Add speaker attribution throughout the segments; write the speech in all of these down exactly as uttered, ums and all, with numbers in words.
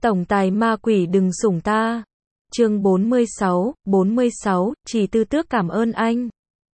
Speaker 1: Tổng tài ma quỷ đừng sủng ta. Chương bốn mươi sáu, bốn mươi sáu, Trì Tư Tước cảm ơn anh.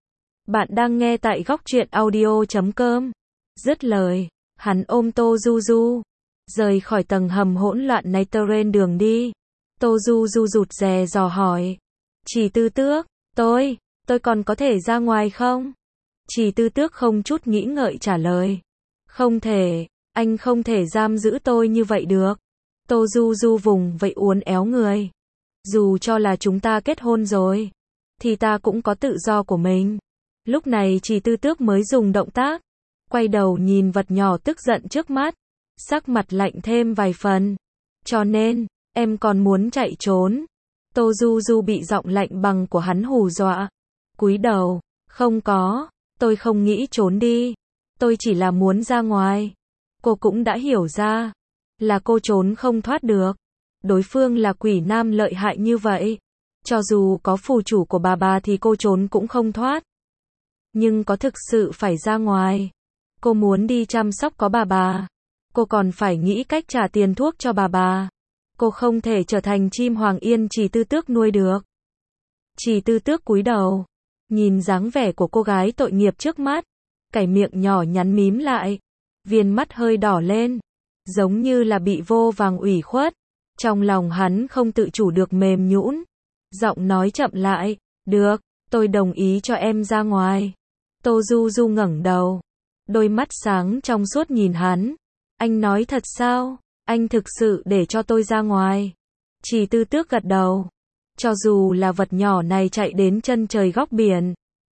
Speaker 1: Bạn đang nghe tại góc truyện audio chấm com. Dứt lời, hắn ôm Tô Du Du, rời khỏi tầng hầm hỗn loạn này trên đường đi. Tô Du Du rụt rè dò hỏi. Trì Tư Tước, tôi, tôi còn có thể ra ngoài không? Trì Tư Tước không chút nghĩ ngợi trả lời. Không thể, anh không thể giam giữ tôi như vậy được. Tô Du Du vùng vậy uốn éo người. Dù cho là chúng ta kết hôn rồi, thì ta cũng có tự do của mình. Lúc này Trì Tư Tước mới dùng động tác, quay đầu nhìn vật nhỏ tức giận trước mắt, sắc mặt lạnh thêm vài phần. Cho nên, em còn muốn chạy trốn. Tô Du Du bị giọng lạnh bằng của hắn hù dọa. Cúi đầu, không có, tôi không nghĩ trốn đi. Tôi chỉ là muốn ra ngoài. Cô cũng đã hiểu ra, là cô trốn không thoát được. Đối phương là quỷ nam lợi hại như vậy. Cho dù có phù chủ của bà bà thì cô trốn cũng không thoát. Nhưng có thực sự phải ra ngoài. Cô muốn đi chăm sóc có bà bà. Cô còn phải nghĩ cách trả tiền thuốc cho bà bà. Cô không thể trở thành chim hoàng yên Trì Tư Tước nuôi được. Trì Tư Tước cúi đầu, nhìn dáng vẻ của cô gái tội nghiệp trước mắt, cái miệng nhỏ nhắn mím lại, viên mắt hơi đỏ lên, giống như là bị vô vàng ủy khuất. Trong lòng hắn không tự chủ được mềm nhũn, giọng nói chậm lại, được, tôi đồng ý cho em ra ngoài. Tô Du Du ngẩng đầu, đôi mắt sáng trong suốt nhìn hắn. Anh nói thật sao? Anh thực sự để cho tôi ra ngoài? Trì Tư Tước gật đầu. Cho dù là vật nhỏ này chạy đến chân trời góc biển,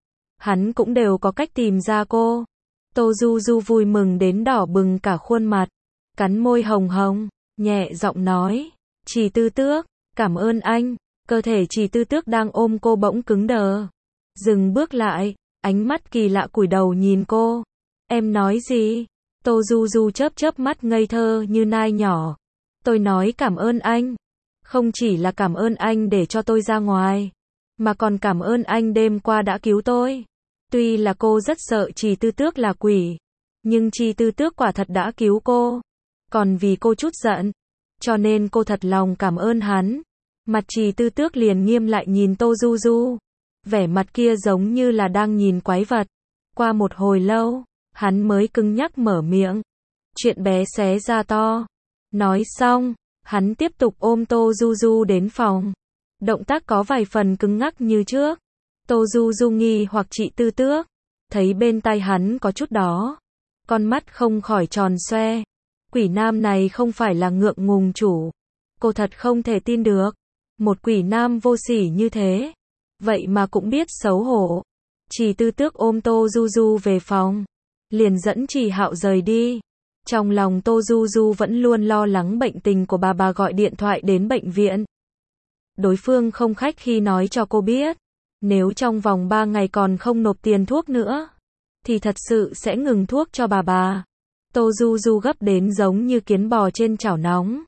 Speaker 1: hắn cũng đều có cách tìm ra cô. Tô Du Du vui mừng đến đỏ bừng cả khuôn mặt, cắn môi hồng hồng, nhẹ giọng nói, Trì Tư Tước, cảm ơn anh. Cơ thể Trì Tư Tước đang ôm cô bỗng cứng đờ, dừng bước lại, ánh mắt kỳ lạ cúi đầu nhìn cô. Em nói gì? Tô Du Du chớp chớp mắt ngây thơ như nai nhỏ. Tôi nói cảm ơn anh. Không chỉ là cảm ơn anh để cho tôi ra ngoài, mà còn cảm ơn anh đêm qua đã cứu tôi. Tuy là cô rất sợ Trì Tư Tước là quỷ, nhưng Trì Tư Tước quả thật đã cứu cô. Còn vì cô chút giận, cho nên cô thật lòng cảm ơn hắn. Mặt Trì Tư Tước liền nghiêm lại nhìn Tô Du Du. Vẻ mặt kia giống như là đang nhìn quái vật. Qua một hồi lâu, hắn mới cứng nhắc mở miệng. Chuyện bé xé ra to. Nói xong, hắn tiếp tục ôm Tô Du Du đến phòng. Động tác có vài phần cứng ngắc như trước. Tô Du Du nghi hoặc Trì Tư Tước, thấy bên tai hắn có chút đó. Con mắt không khỏi tròn xoe. Quỷ nam này không phải là ngượng ngùng chủ. Cô thật không thể tin được. Một quỷ nam vô sỉ như thế, vậy mà cũng biết xấu hổ. Trì Tư Tước ôm Tô Du Du về phòng, liền dẫn Trì Hạo rời đi. Trong lòng Tô Du Du vẫn luôn lo lắng bệnh tình của bà bà, gọi điện thoại đến bệnh viện. Đối phương không khách khi nói cho cô biết, nếu trong vòng ba ngày còn không nộp tiền thuốc nữa, thì thật sự sẽ ngừng thuốc cho bà bà. Tô Du Du gấp đến giống như kiến bò trên chảo nóng.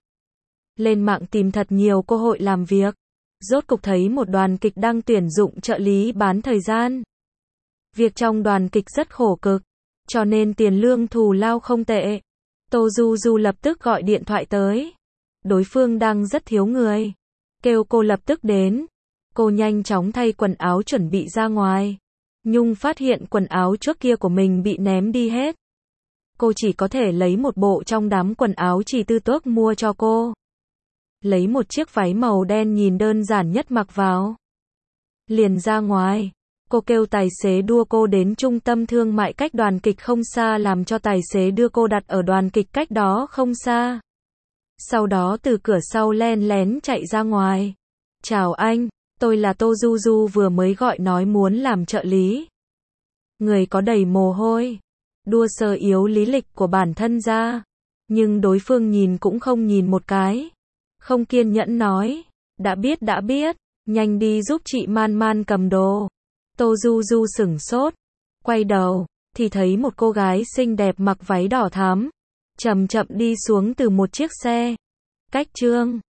Speaker 1: Lên mạng tìm thật nhiều cơ hội làm việc. Rốt cục thấy một đoàn kịch đang tuyển dụng trợ lý bán thời gian. Việc trong đoàn kịch rất khổ cực, cho nên tiền lương thù lao không tệ. Tô Du Du lập tức gọi điện thoại tới. Đối phương đang rất thiếu người, kêu cô lập tức đến. Cô nhanh chóng thay quần áo chuẩn bị ra ngoài. Nhung phát hiện quần áo trước kia của mình bị ném đi hết. Cô chỉ có thể lấy một bộ trong đám quần áo Trì Tư Tước mua cho cô. Lấy một chiếc váy màu đen nhìn đơn giản nhất mặc vào. Liền ra ngoài. Cô kêu tài xế đưa cô đến trung tâm thương mại cách đoàn kịch không xa, làm cho tài xế đưa cô đặt ở đoàn kịch cách đó không xa. Sau đó từ cửa sau len lén chạy ra ngoài. Chào anh, tôi là Tô Du Du, vừa mới gọi nói muốn làm trợ lý. Người có đầy mồ hôi, đua sơ yếu lý lịch của bản thân ra. Nhưng đối phương nhìn cũng không nhìn một cái. Không kiên nhẫn nói, đã biết đã biết, nhanh đi giúp chị Man Man cầm đồ. Tô Du Du sửng sốt, quay đầu, thì thấy một cô gái xinh đẹp mặc váy đỏ thắm, chậm chậm đi xuống từ một chiếc xe. Cách Trương